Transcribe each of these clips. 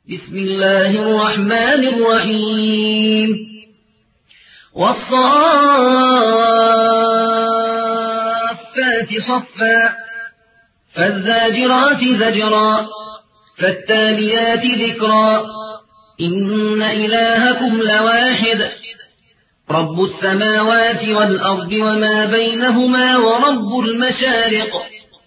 بسم الله الرحمن الرحيم والصافات صفا فالزاجرات زجرا فالتاليات ذكرا إن إلهكم لواحد رب السماوات والأرض وما بينهما ورب المشارق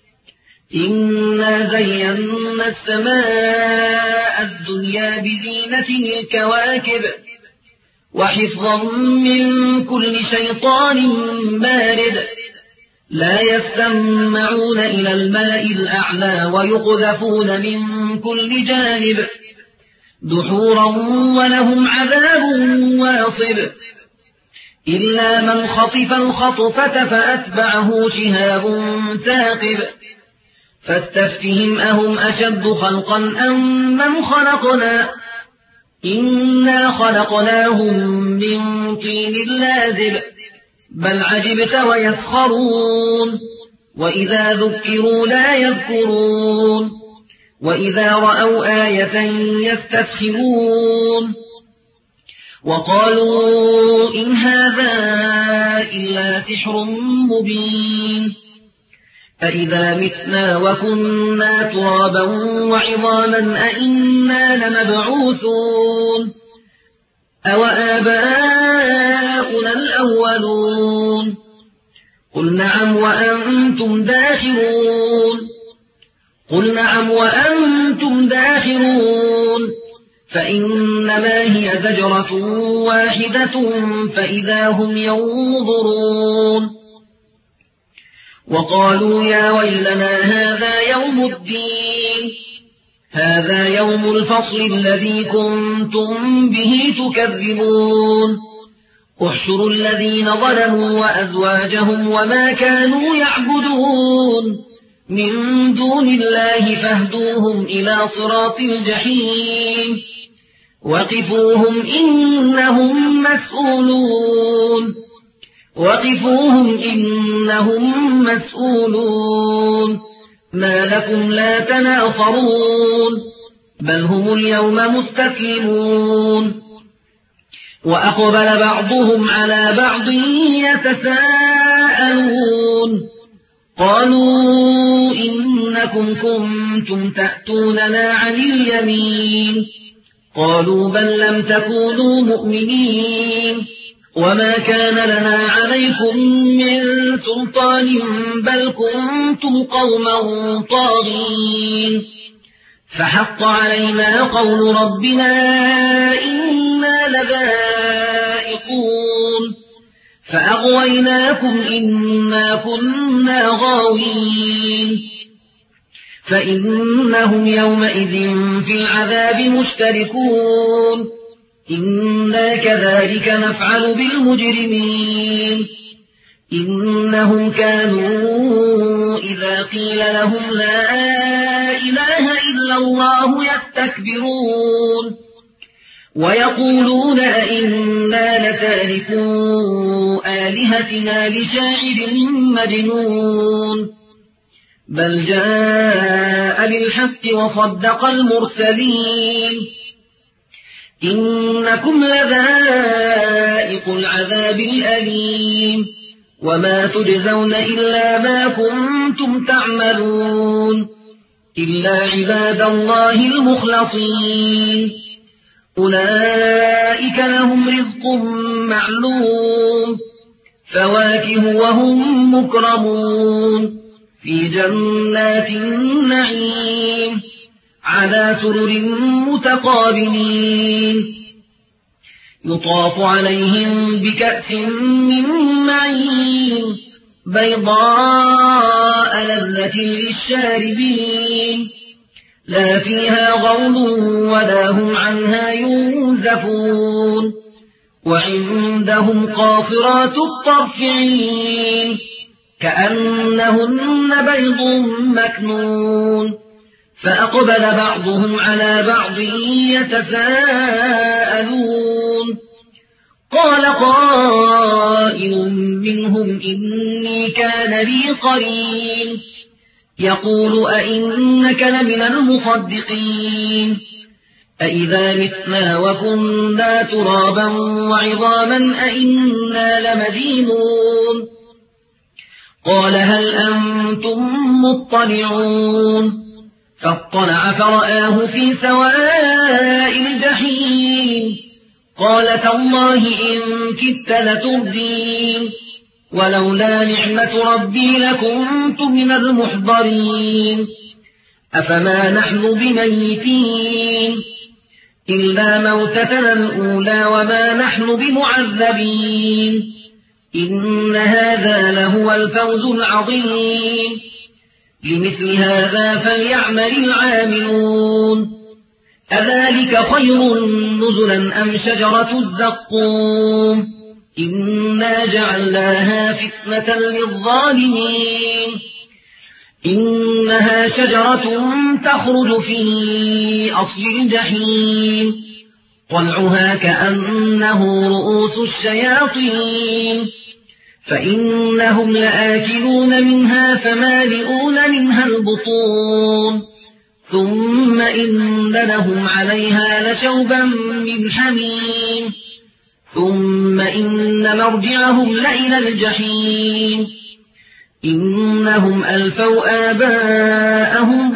إنا زينا السماء الدنيا بزينة الكواكب وحفظا من كل شيطان مارد لا يستمعون إلى الماء الأعلى ويقذفون من كل جانب دحورا ولهم عذاب واصب إلا من خطف الخطفة فأتبعه شهاب ثاقب فاستفتهم أهم أشد خلقا أم من خلقنا إنا خلقناهم من طين لازب بل عجبت ويسخرون وإذا ذكروا لا يذكرون وإذا رأوا آية يستسخرون وقالوا إن هذا إلا سحر مبين أإذا متنا وكنا ترابا وعظاما أإنا لمبعوثون أو آباؤنا الأولون قل نعم وأنتم داخرون فإنما هي زجرة واحدة فإذا هم ينظرون وقالوا يا ويلنا هذا يوم الفصل الذي كنتم به تكذبون احشروا الذين ظلموا وأزواجهم وما كانوا يعبدون من دون الله فاهدوهم إلى صراط الجحيم وقفوهم إنهم مسؤولون ما لكم لا تناصرون بل هم اليوم مستسلمون وأقبل بعضهم على بعض يتساءلون قالوا إنكم كنتم تأتوننا عن اليمين قالوا بل لم تكونوا مؤمنين وما كان لنا عليكم من سلطان بل كنتم قوما طاغين فحق علينا قول ربنا إنا لذائقون فأغويناكم إنا كنا غاوين فإنهم يومئذ في العذاب مشتركون إنا كذلك نفعل بالمجرمين إنهم كانوا إذا قيل لهم لا إله إلا الله يستكبرون ويقولون أئنا لتاركو آلهتنا لشاعر مجنون بل جاء بالحق وصدق المرسلين إنكم لذائق العذاب الأليم وما تجزون إلا ما كنتم تعملون إلا عباد الله المخلصين أولئك لهم رزق معلوم فواكه وهم مكرمون في جنات النعيم على سرر متقابلين يطاف عليهم بكأس من معين بيضاء لذة للشاربين لا فيها غول ولا هم عنها ينزفون وعندهم قاصرات الطرف عين كأنهن بيض مكنون فأقبل بعضهم على بعض يتساءلون قال قائل منهم إني كان لي قرين يقول أئنك لمن المصدقين أإذا متنا وكنا ترابا وعظاما أإنا لمدينون قال هل أنتم مطلعون فاطلع فرآه في سواء الجحيم قال تالله إن كدت لتردين ولولا نعمة ربي لكنت من المحضرين أفما نحن بميتين إلا موتتنا الأولى وما نحن بمعذبين إن هذا لهو الفوز العظيم لمثل هذا فليعمل العاملون أذلك خير نزلا أم شجرة الزقوم إنا جعلناها فتنة للظالمين إنها شجرة تخرج في أصل الجحيم طلعها كأنه رؤوس الشياطين فإنهم لآكلون منها فمالئون منها البطون ثم إن لهم عليها لشوبا من حميم ثم إن مرجعهم لإلى الجحيم إنهم ألفوا آباءهم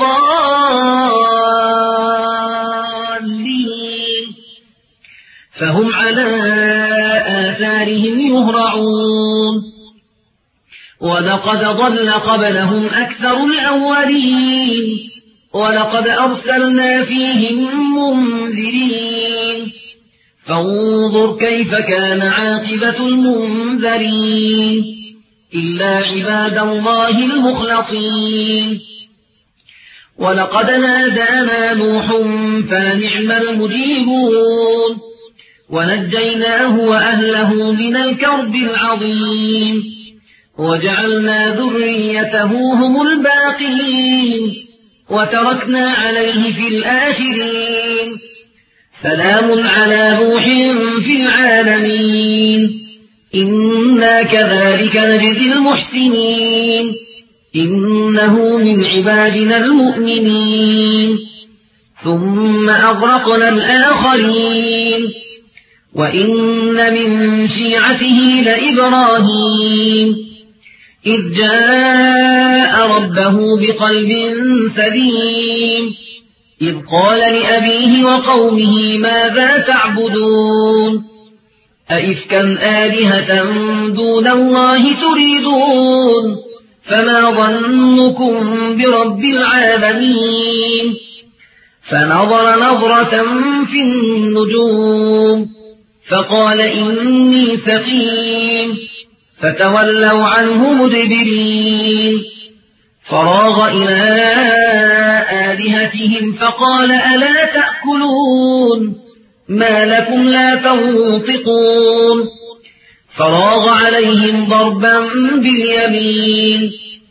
ضالين فهم على آثارهم يهرعون ولقد ضل قبلهم أكثر الأولين ولقد أرسلنا فيهم منذرين فانظر كيف كان عاقبة المنذرين إلا عباد الله المخلصين ولقد نادانا نوح فنعم المجيبون ونجيناه وأهله من الكرب العظيم وجعلنا ذريته هم الباقين وتركنا عليه في الآخرين سلام على نوح في العالمين إنا كذلك نجزي المحسنين إنه من عبادنا المؤمنين ثم أغرقنا الآخرين وإن من شيعته لإبراهيم إذ جاء ربه بقلب سليم إذ قال لأبيه وقومه ماذا تعبدون أئفكا آلهة دون الله تريدون فما ظنكم برب العالمين فنظر نظرة في النجوم فقال إني سقيم فتولوا عنه مدبرين فراغ إلى آلهتهم فقال ألا تأكلون ما لكم لا تنطقون فراغ عليهم ضربا باليمين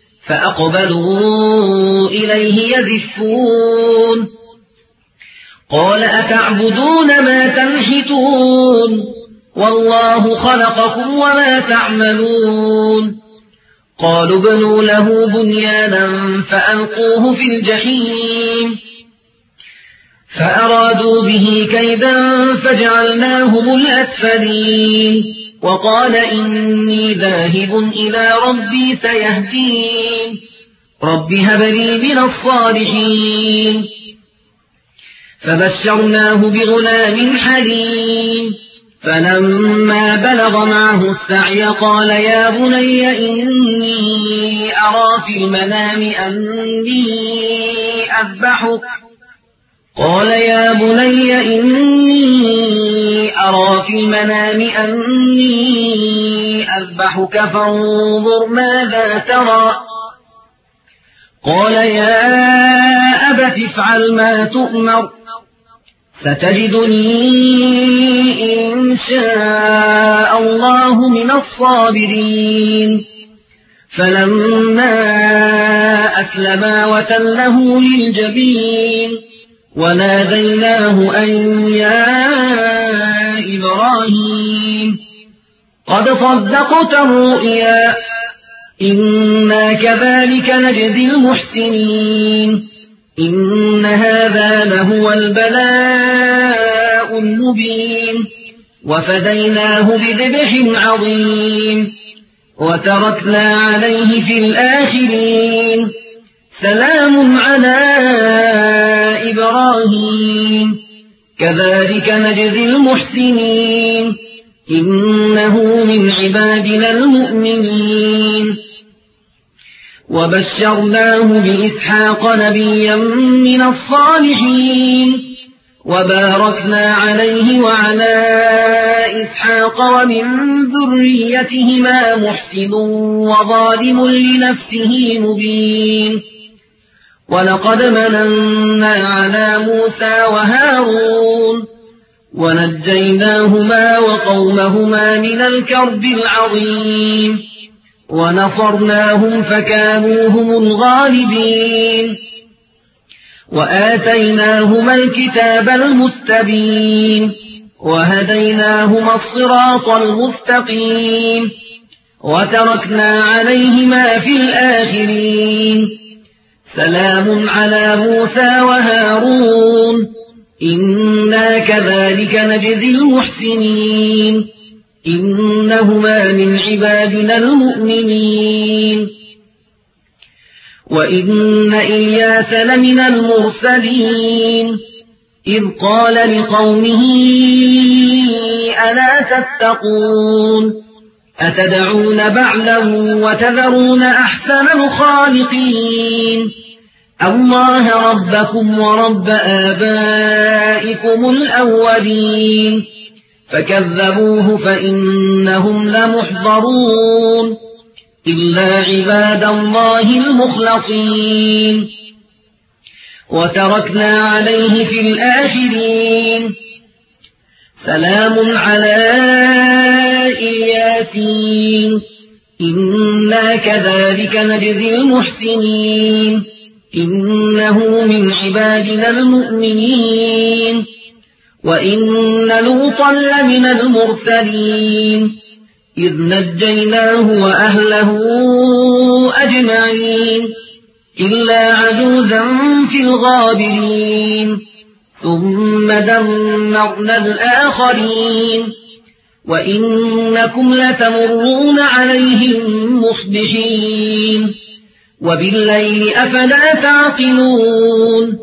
فأقبلوا إليه يزفون قال أتعبدون ما تنحتون والله خلقكم وما تعملون قالوا ابنوا له بنيانا فألقوه في الجحيم فأرادوا به كيدا فجعلناهم الأسفلين وقال إني ذاهب إلى ربي سيهدين رب هب لي من الصالحين فبشرناه بغلام حليم فلما بلغ معه السعي قال يا بني إني أرى في المنام أني أذبحك فانظر ماذا ترى قال يا أبت افعل ما تؤمر ستجدني إن شاء الله من الصابرين فلما أسلما وتله للجبين وناديناه أن يا إبراهيم قد صدقت الرؤيا إنا كذلك نجزي المحسنين إن هذا لهو البلاء المبين وفديناه بذبح عظيم وتركنا عليه في الآخرين سلام على إبراهيم كذلك نجزي المحسنين إنه من عبادنا المؤمنين وبشرناه بإسحاق نبيا من الصالحين وباركنا عليه وعلى إسحاق ومن ذريتهما محسن وظالم لنفسه مبين ولقد مننا على موسى وهارون ونجيناهما وقومهما من الكرب العظيم ونصرناهم فكانوا هم الغالبين وآتيناهما الكتاب المستبين وهديناهما الصراط المستقيم وتركنا عليهما في الآخرين سلام على موسى وهارون إنا كذلك نجزي المحسنين إنهما من عبادنا المؤمنين وإن إلياس لمن المرسلين إذ قال لقومه ألا تتقون أتدعون بعلا وتذرون أحسن الخالقين الله ربكم ورب آبائكم الأولين فكذبوه فإنهم لمحضرون إلا عباد الله المخلصين وتركنا عليه في الآخرين سلام على إلياسين إنا كذلك نجزي المحسنين إنه من عبادنا المؤمنين وإن لوطا لمن المرسلين إذ نجيناه وأهله أجمعين إلا عجوزا في الغابرين ثم دمرنا الآخرين وإنكم لتمرون عليهم مصبحين وبالليل أفلا تعقلون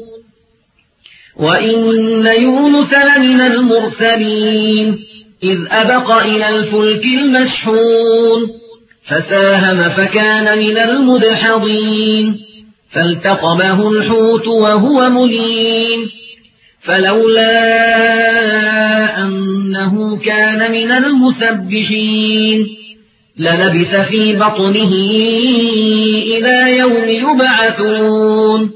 وإن يونس لمن المرسلين إذ أبق إلى الفلك المشحون فساهم فكان من المدحضين فالتقمه الحوت وهو مليم فلولا أنه كان من المسبحين للبث في بطنه إلى يوم يبعثون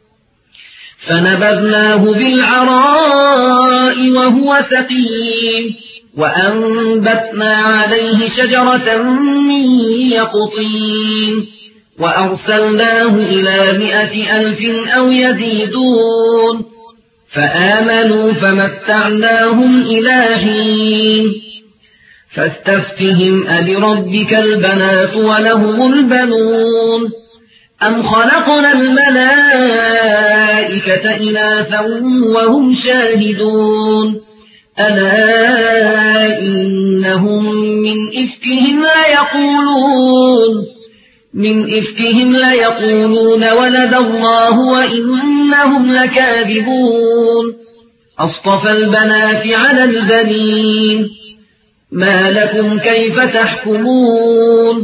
فنبذناه بالعراء وهو سقيم وأنبتنا عليه شجرة من يقطين وأرسلناه إلى 100,000 أو يزيدون فآمنوا فمتعناهم إلى حين فاستفتهم ألربك البنات ولهم البنون أم خلقنا الملائكة إناثا وهم شاهدون ألا إنهم من إفكهم ليقولون ولد الله وإنهم لكاذبون أصطفى البنات على البنين ما لكم كيف تحكمون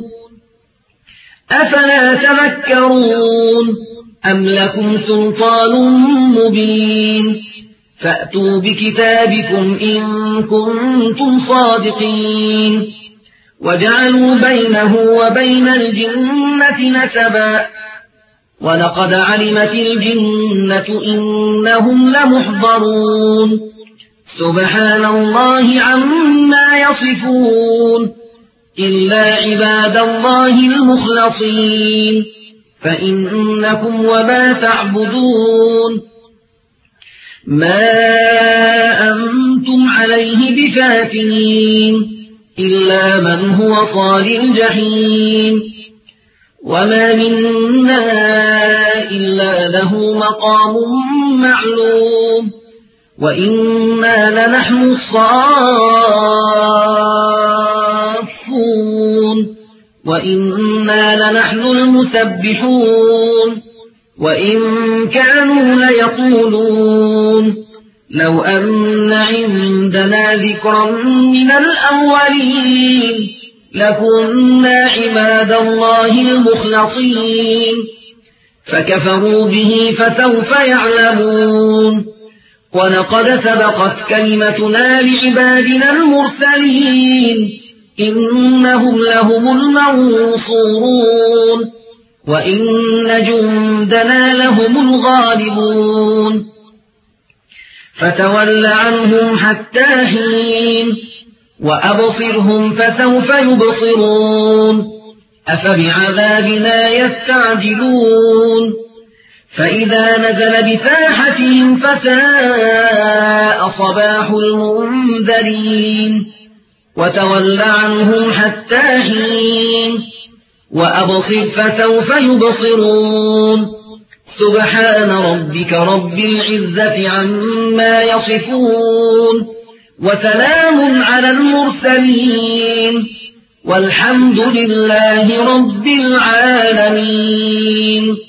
أفلا تذكرون أم لكم سلطان مبين فأتوا بكتابكم إن كنتم صادقين وجعلوا بينه وبين الجنة نسبا ولقد علمت الجنة إنهم لمحضرون سبحان الله عما يصفون إلا عباد الله المخلصين فإنكم وما تعبدون ما أنتم عليه بفاتنين إلا من هو صال الجحيم وما منا إلا له مقام معلوم وإنا لنحن الصافون وإنا لنحن المسبحون وإن كانوا ليقولون لو أن عندنا ذكرا من الأولين لكنا عباد الله المخلصين فكفروا به فسوف يعلمون ولقد سبقت كلمتنا لعبادنا المرسلين إنهم لهم المنصورون وإن جندنا لهم الغالبون فتول عنهم حتى حين وأبصرهم فسوف يبصرون أفبعذابنا يستعجلون فإذا نزل بساحتهم فساء صباح المنذرين وتول عنهم حتى حين وأبصر فسوف يبصرون سبحان ربك رب العزة عما يصفون وسلام على المرسلين والحمد لله رب العالمين.